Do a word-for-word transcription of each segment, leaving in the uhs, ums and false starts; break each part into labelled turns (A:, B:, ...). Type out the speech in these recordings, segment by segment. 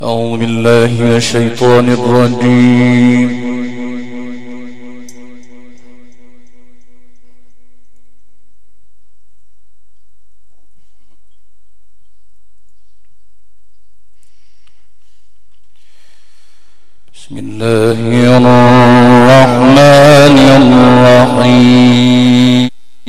A: أعوذ بالله من الشيطان الرجيم. بسم الله الرحمن الرحيم.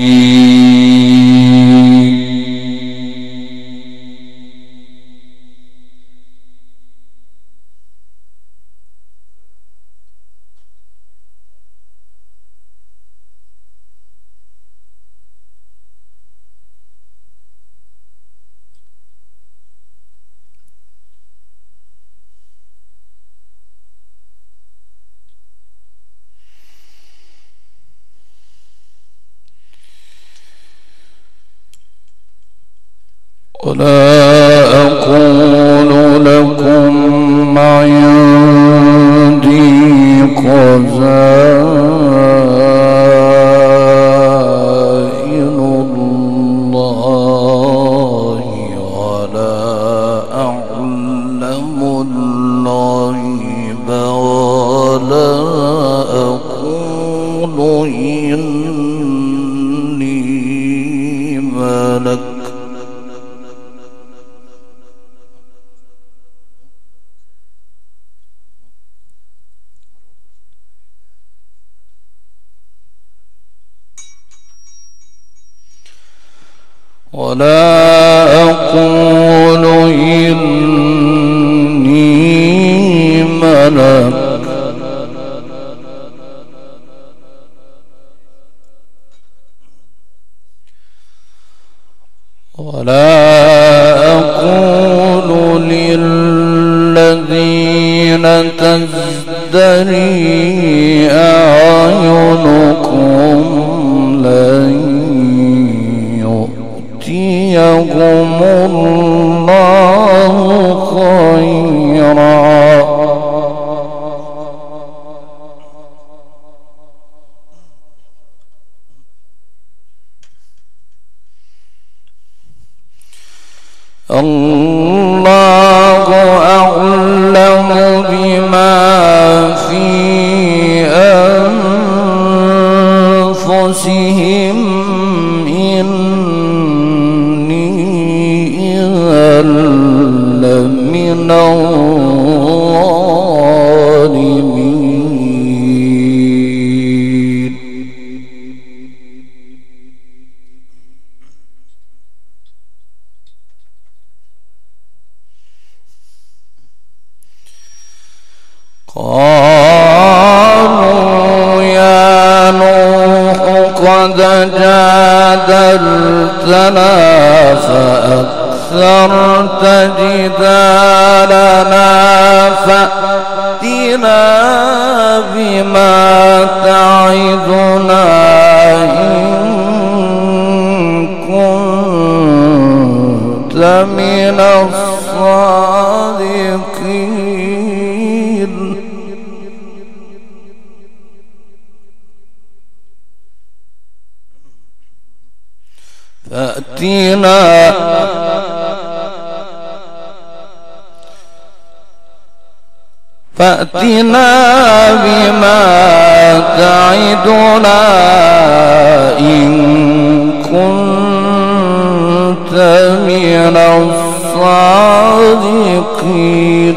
A: ولا أقول لكم عندي خزائن الله ولا أعلم الغيب ولا أقول إني ملك ولا أقول إني ملك ولا أقول للذين تزدري أعينكم لن يؤتيهم الله خيرا الله أعلم بما في أنفسهم إني إذا لمن الظالمين. قالوا يا نوح قد جادلتنا فأكثرت جدالنا فأتنا بما تعدنا إن كنت من الصادقين. فأتنا فأتنا بما تعدنا إن كنت من الصادقين.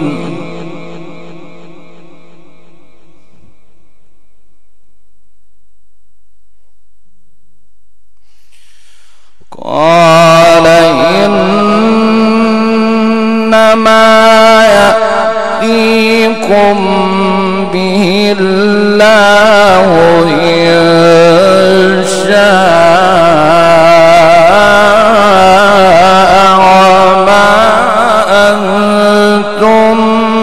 A: قال إنما يأتيكم به الله إن شاء وما أنتم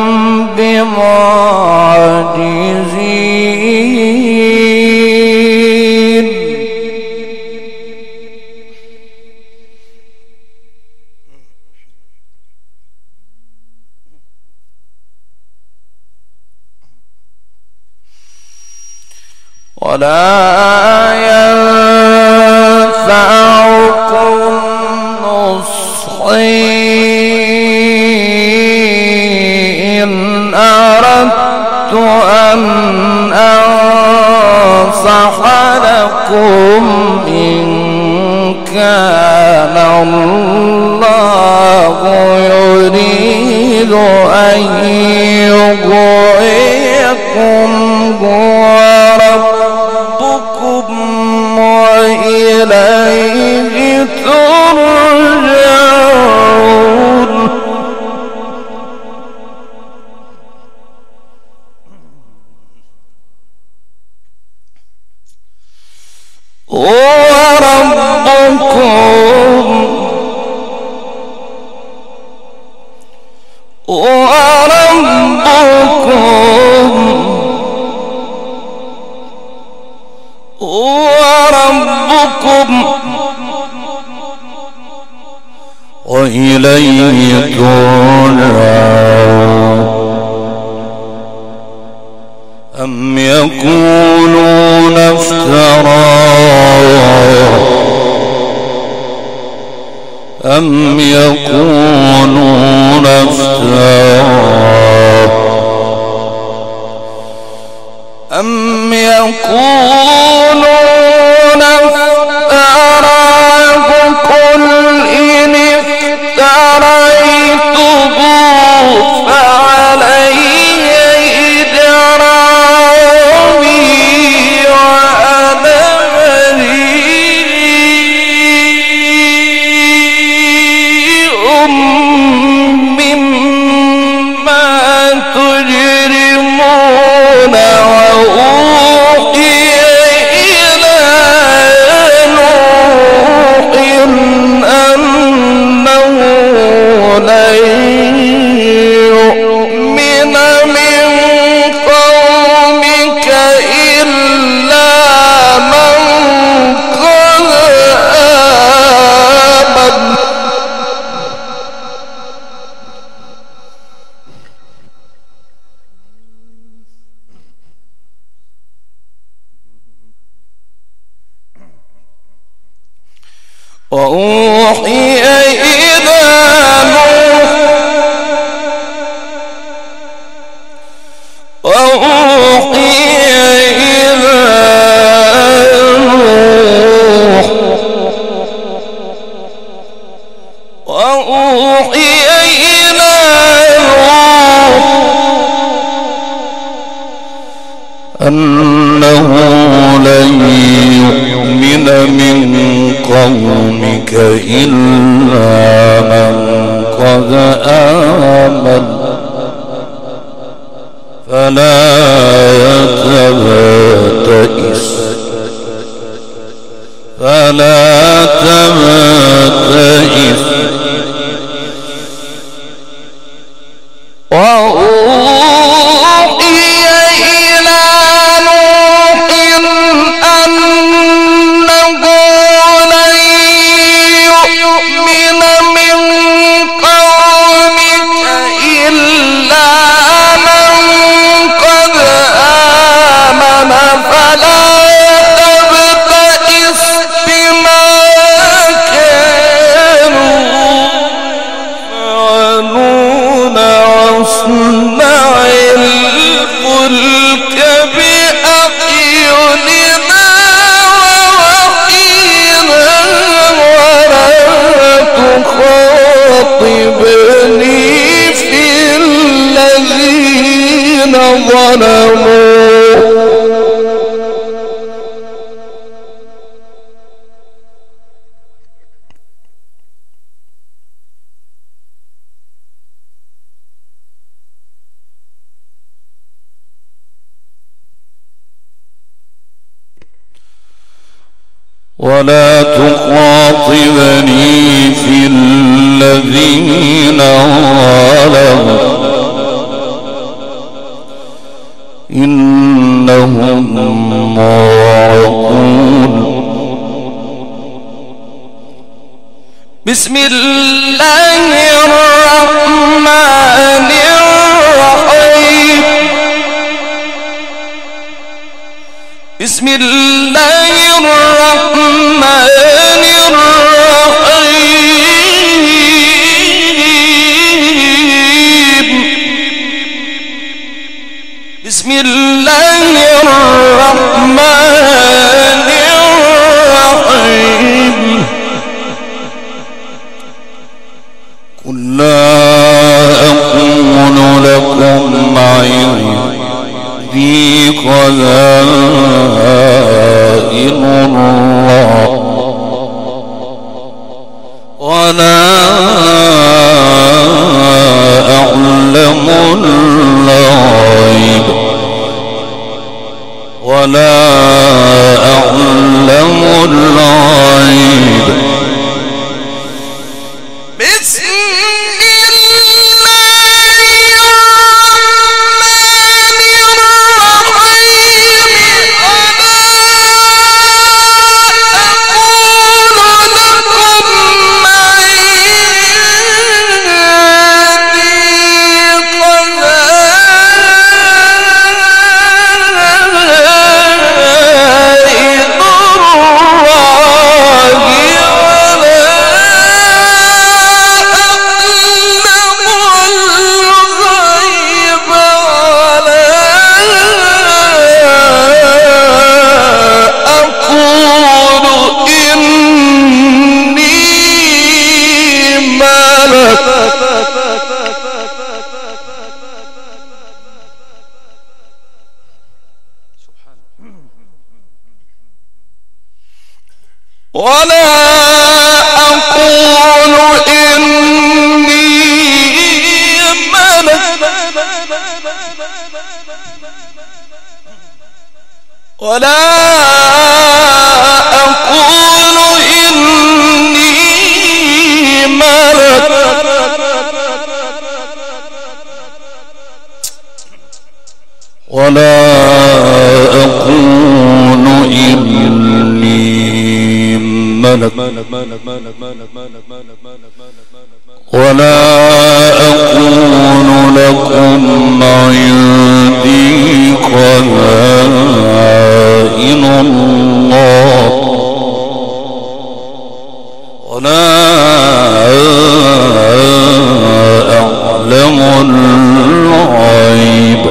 A: بمعجزين. ولا ينفعكم نصحي أردت أن أنصح لكم إن كان الله يريد أن يغويكم هو ربكم وإليه ترجعون. وربكم وربكم وربكم وإليه ترجعون. أم يقولون افتراه أم يقولون افتراه أم يقولون افتراه قل إن افتريته فعلي وأوحي إلى نوح وأوحي إلى نوح وأوحي إلى نوح أنه لن يؤمن من قومك إلا من قد آمن فلا تبتئس فلا تبتئس ولا تخاطبني في الذين ظلموا إنهم مغرقون. بسم الله الرحمن الرحيم. بسم الله الرحمن الرحيم. بسم الله الرحمن الرحيم قل لا أقول لكم عندي خزائن الله ولا أعلم الغيب ولا أعلم الغيب بسم ولا أقول إني ملك ولا أقول إني ملك ولا أقول إني ملك ولا أقول لكم عندي خزائن الله ولا أعلم الغيب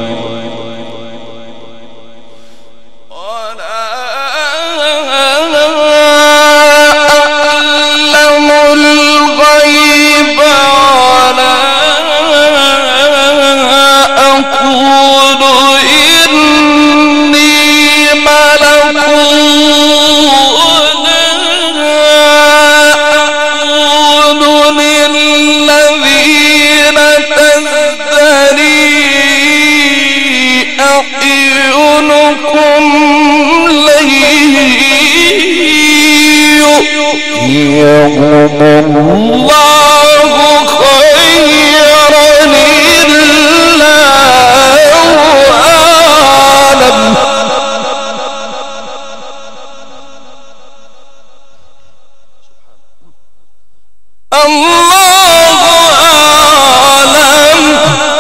A: يوم الله خيرا إلا أعلم الله أعلم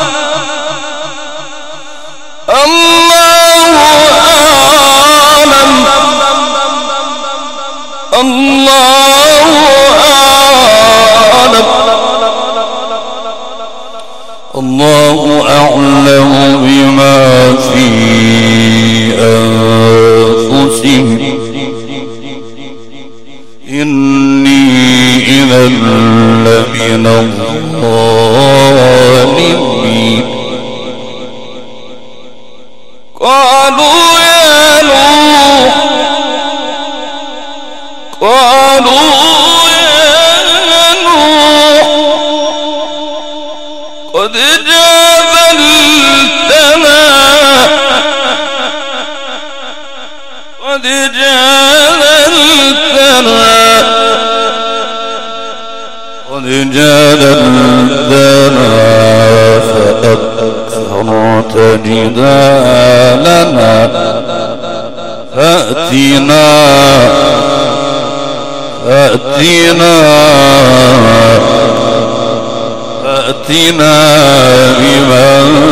A: الله أعلم الله الله أعلم بما في أنفسهم إني إذا لمن الظالمين قالوا يا نوح قالوا يا نوح قد جادلتنا قد جادلتنا قد جادلتنا فأكثرت جدالنا فأتنا فأتنا فأتنا بما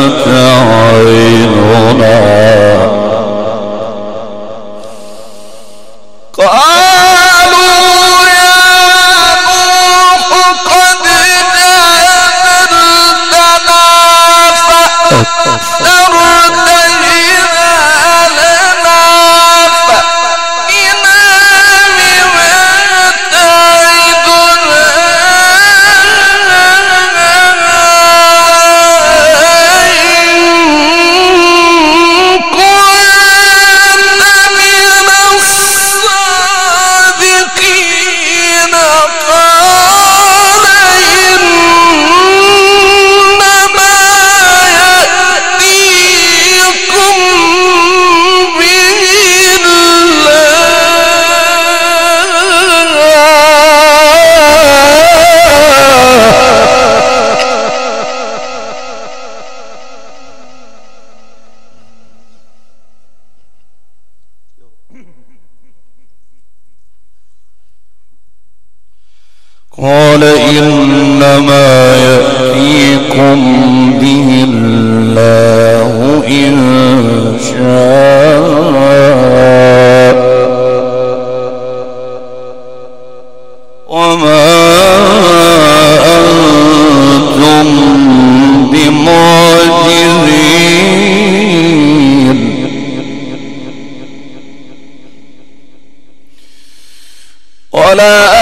A: تعظنا قالوا يا نوح قد جادلتنا فأكثرت قال إنما يأتيكم به الله إن شاء وما أنتم بمعجزين ولا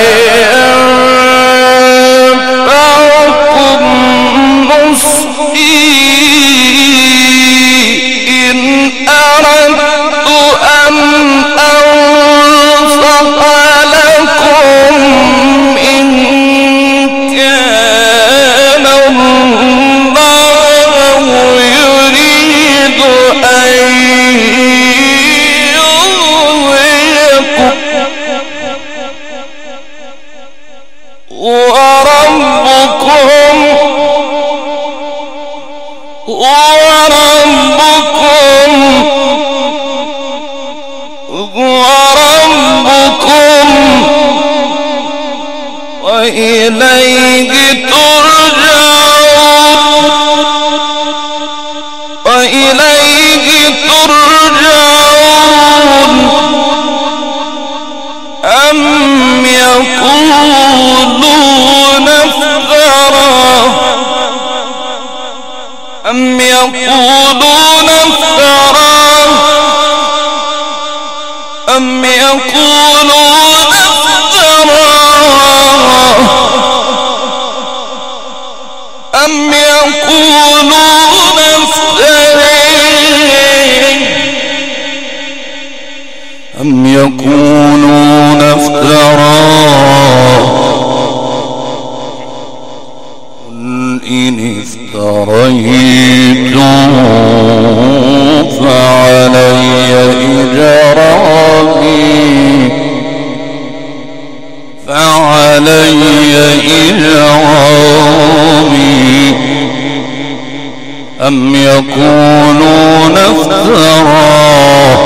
A: وإليه ترجعون وإليه ترجعون أم يقولون افتراه أم يقولون افتراه أم يقولون افتراه أم يقولون افتراه أم يقولون افتراه قل إن افتريته فعلي إجرامي فعلي إجرامي أم يقولون افتراه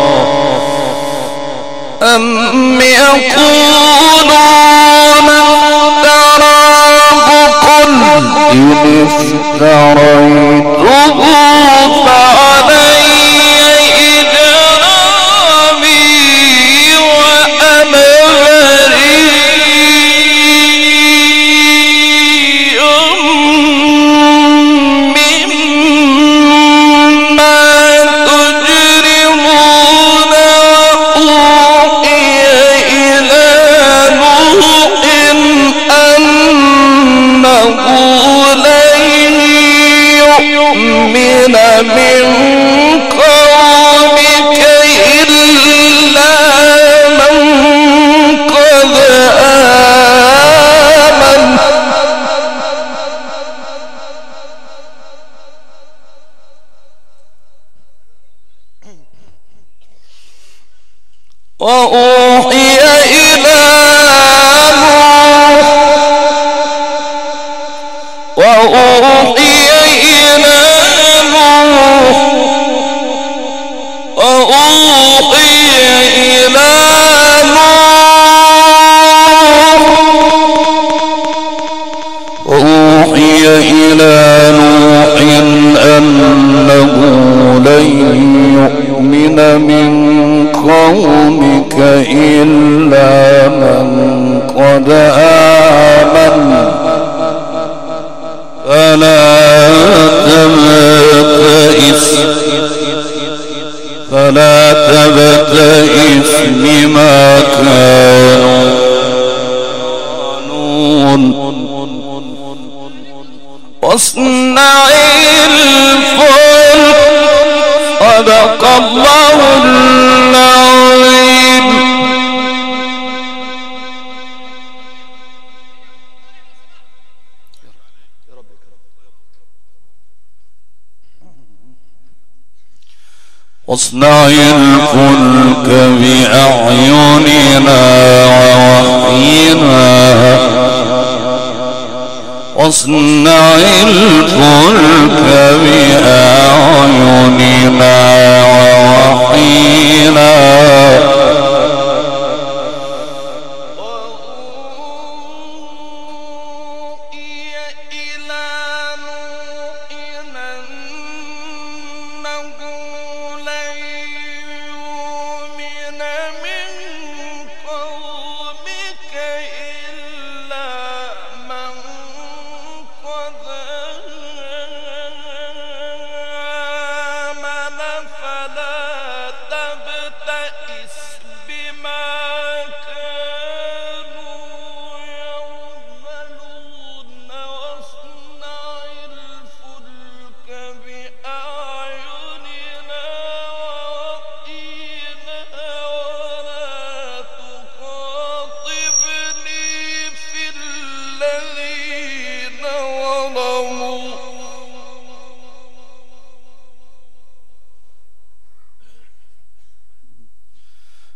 A: أم يقولون افتراه قل إن افتريته فعلي إجرامي وأنا بريء مما تجرمون وأوحي إلى نوح أنه لن يؤمن من قومك إلا من قد آمن وأوحي إلى نوح وأوحي إلى نوح وأوحي إلى نوح وأوحي إلى نوح أنه لن يؤمن من قومك إلا من قد آمن فلا تبتئس فلا تبتئس بما كانوا يعملون واصنع الفلك صدق الله العظيم. واصنع الفلك بأعيننا ووحينا واصنع الفلك بأعيننا ووحينا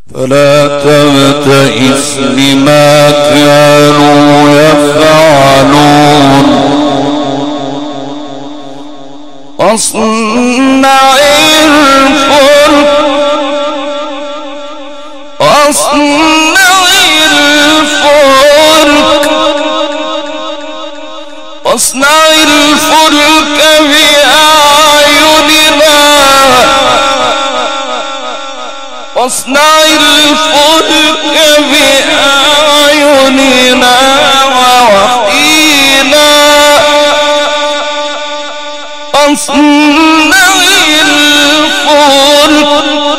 A: فلا تبتئس بما كانوا يفعلون واصنع الفلك واصنع الفلك واصنع الفلك بأعيننا واصنع الفلك بأعيننا ووحينا واصنع الفلك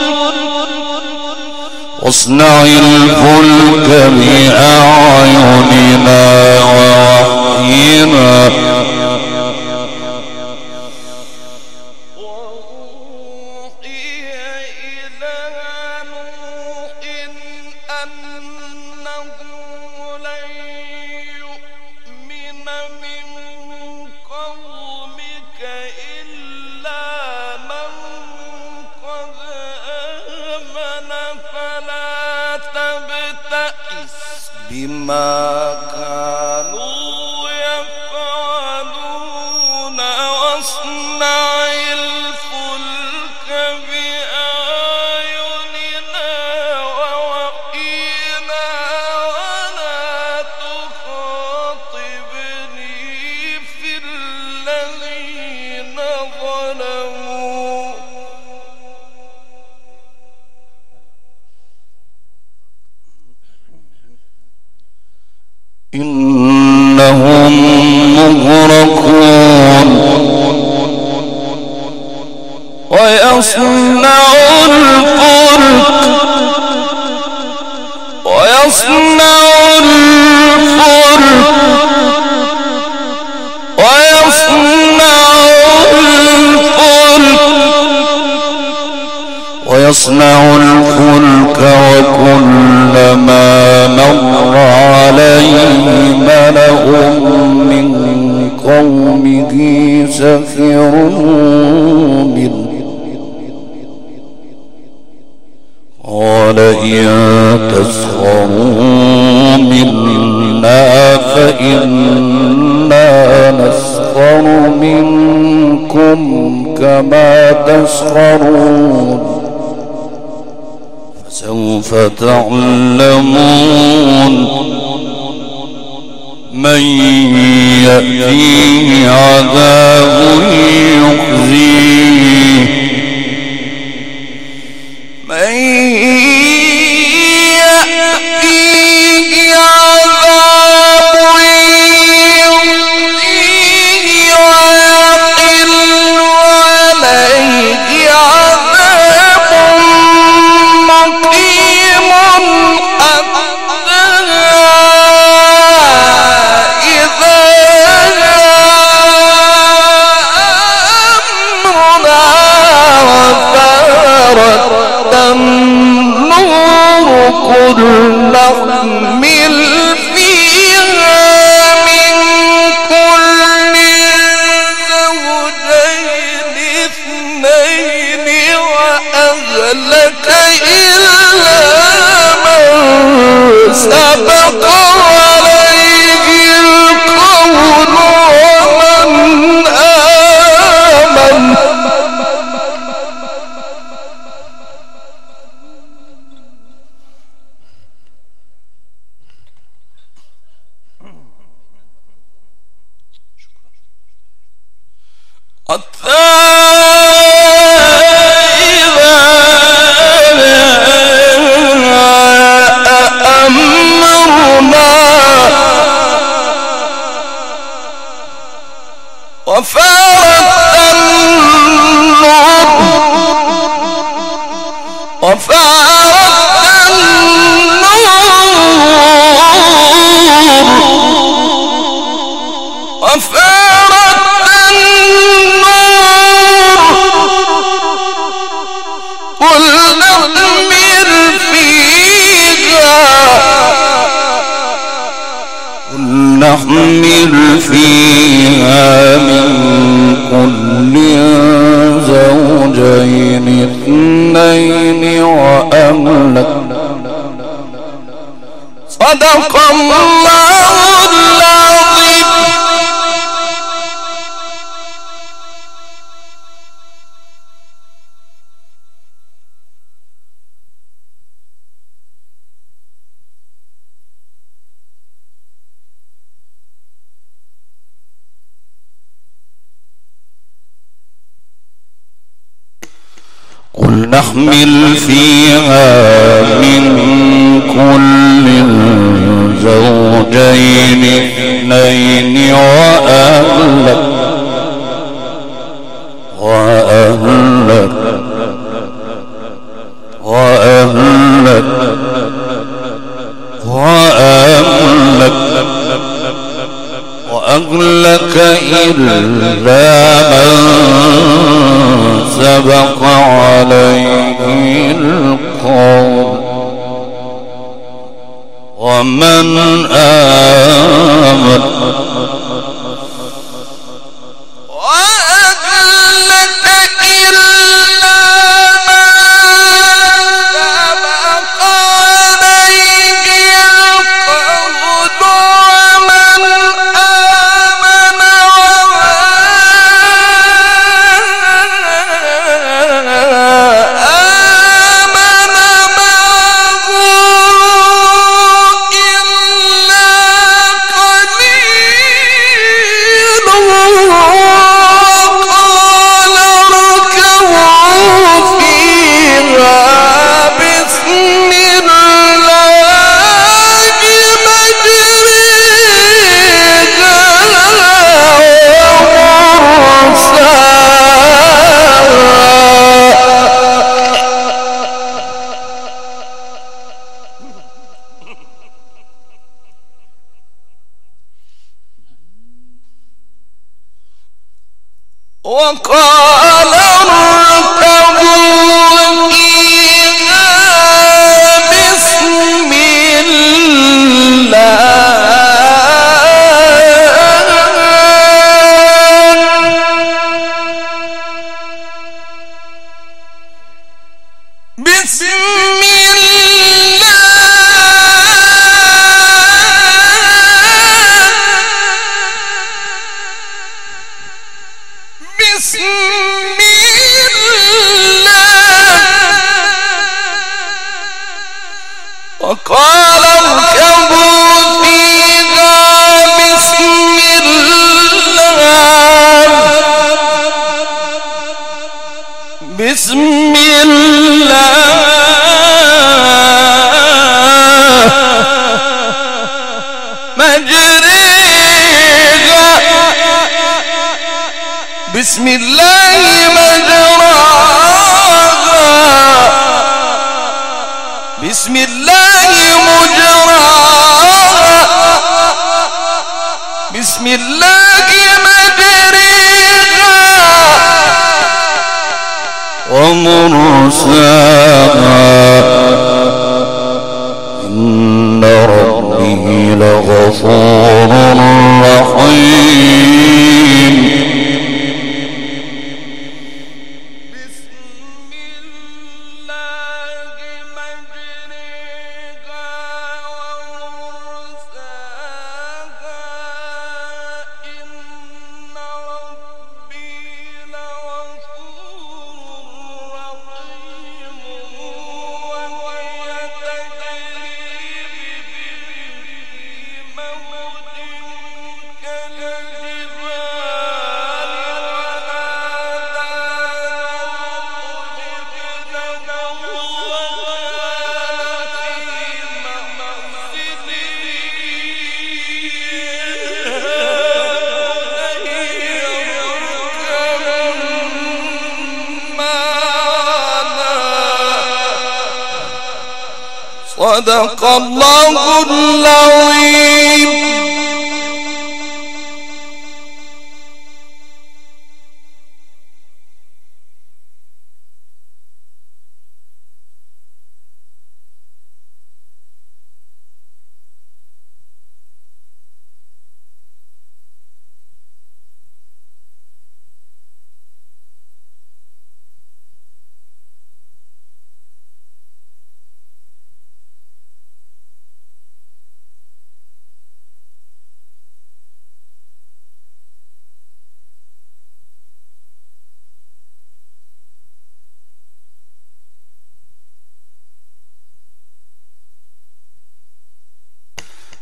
A: واصنع الفلك بأعيننا ووحينا بما كانوا يفعلون واصنع الفلك بأعيننا ووحينا ولا تخاطبني في الذين ظلموا إنهم مغرقون ويصنع الفلك ويصنع الفلك ويصنع الفلك ويصنع الفلك وكلما مر عليه ملأ من قومه سخروا منه قال إن تسخروا منا فإنا نسخر منكم كما تسخرون فسوف تعلمون من يأتيه عذاب يخزيه من يأتيه عذاب يخزيه ويحل عليه عذاب مقيم نحمل فيها من كل زوجين اثنين وأهلك إلا من سبق عليه القول ومن آمن حتى إذا أمرنا وفارت النور وفارت النور وفارت النور
B: صدق الله العظيم.
A: قل نحمل فيها من كل زوجين اثنين وأهلك وأهلك وأهلك وأهلك وأهلك إلا من سبق عليه القول ومن آمن وقال اركبوا فيها بسم الله بسم وقال اركبوا فيها بسم الله بسم الله مجريها بسم الله مجراها بسم الله مجراها بسم الله مجريها ومرساها إن ربي لغفور رحيم صدق الله العظيم.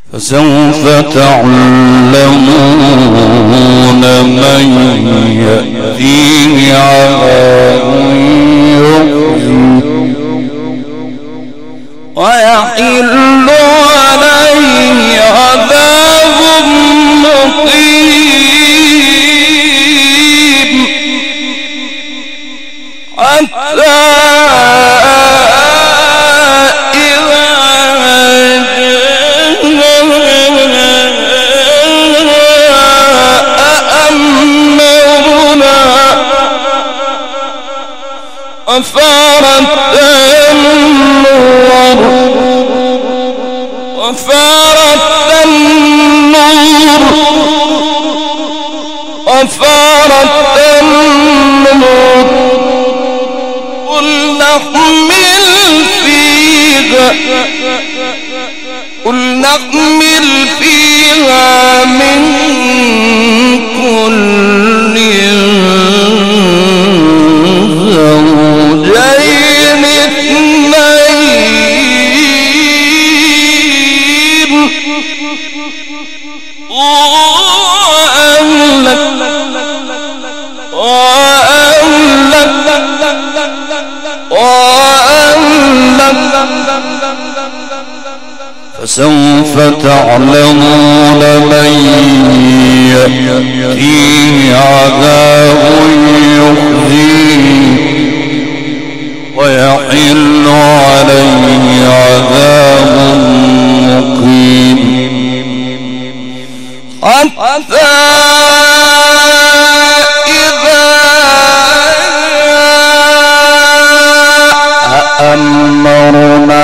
A: فسوف تعلمون من يأتيه عذاب يخزيه ويحل عليه عذاب مقيم حتى وفارت النور وفارت النور وفارت النور قل نحمل فيها قل نحمل فيها من كل زوجين اثنين وأهلك وأهلك وأهلك فسوف تعلمون من يأتيه عذاب يخزيه ويحل عليه عذاب مقيم حتى إذا أمرنا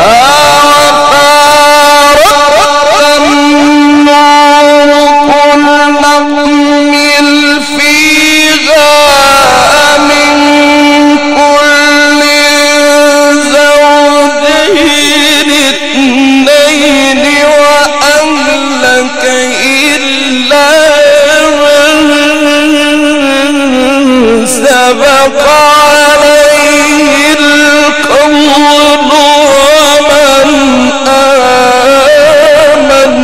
A: سبق عليه القول ومن آمن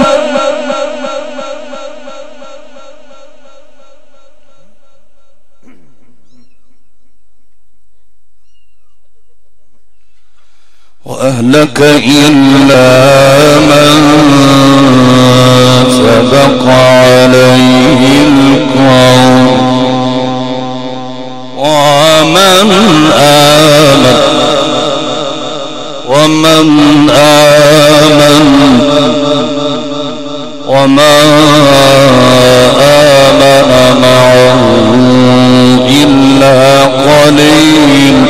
A: وأهلك إلا من سبق عليه القول ومن آمن ومن آمن وما آمن معه إلا قليل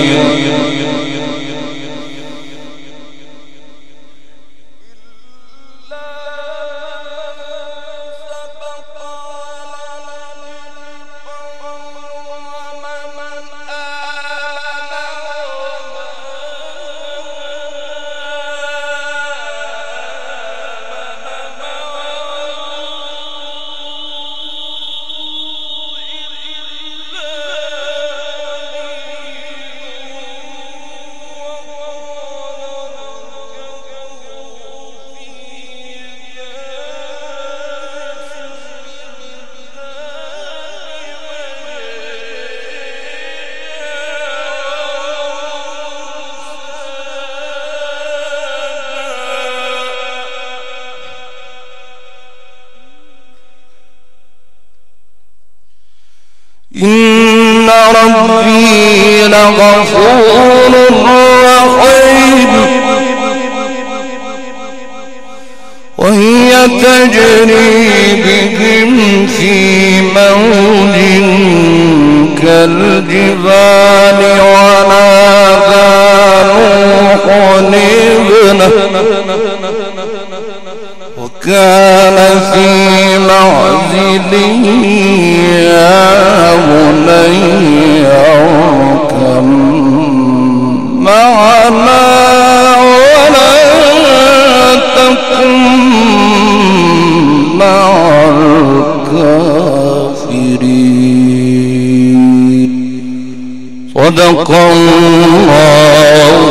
A: إن ربي لغفور رحيم وهي تجري بهم في موج كالجبال ونادى نوح ابنه وكان في معزل يا بني اركب معنا ولا تكن مع الكافرين صدق الله